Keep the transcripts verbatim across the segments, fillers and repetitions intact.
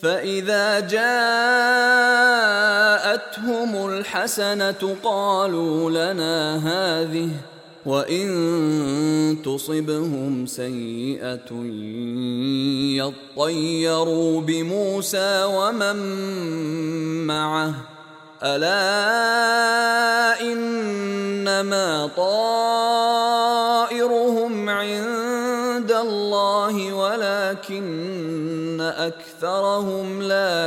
فإذا جاءتهم الحسنة قالوا لنا هذه، وإن تصبهم سيئة يطيروا بموسى ومن معه، ألا إنما طائرهم عند الله ولكن أكثرهم لا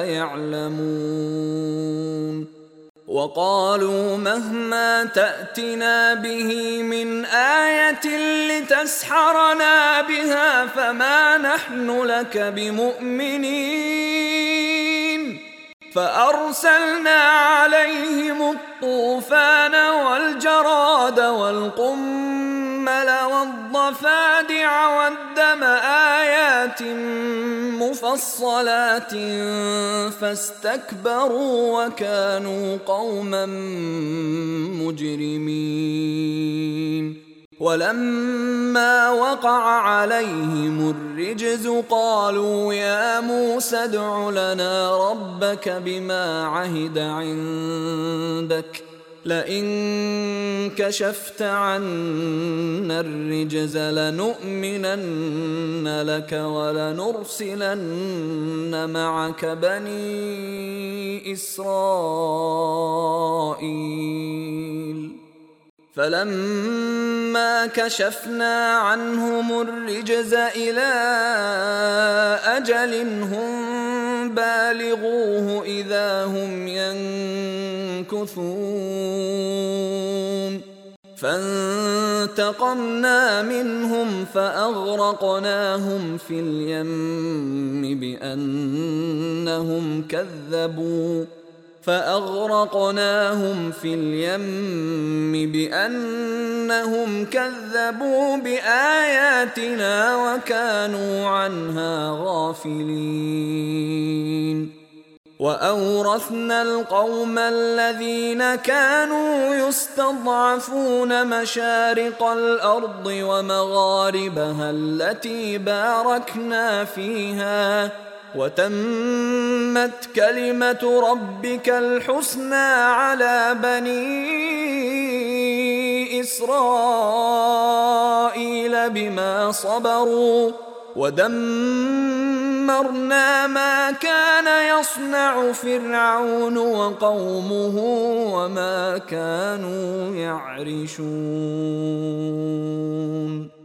يعلمون. وقالوا مهما تأتنا به من آية لتسحرنا بها فما نحن لك بمؤمنين. فأرسلنا عليهم الطوفان والجراد والقمل والضفادع والدم آيات مفصلات فاستكبروا وكانوا قوما مجرمين. ولما وقع عليهم الرجز قالوا يا موسى ادع لنا ربك بما عهد عندك لئن كشفت عنا الرجز لنؤمنن لك ولنرسلن معك بني إسرائيل. فلما كشفنا عنهم الرجز إلى أجل هم بالغوه إذا هم ينكثون فانتقمنا منهم فأغرقناهم في اليم بأنهم كذبوا فأغرقناهم في اليم بأنهم كذبوا بآياتنا وكانوا عنها غافلين. وأورثنا القوم الذين كانوا يستضعفون مشارق الأرض ومغاربها التي باركنا فيها وتمت كلمة ربك الحسنى على بني إسرائيل بما صبروا ودمرنا ما كان يصنع فرعون وقومه وما كانوا يعرشون.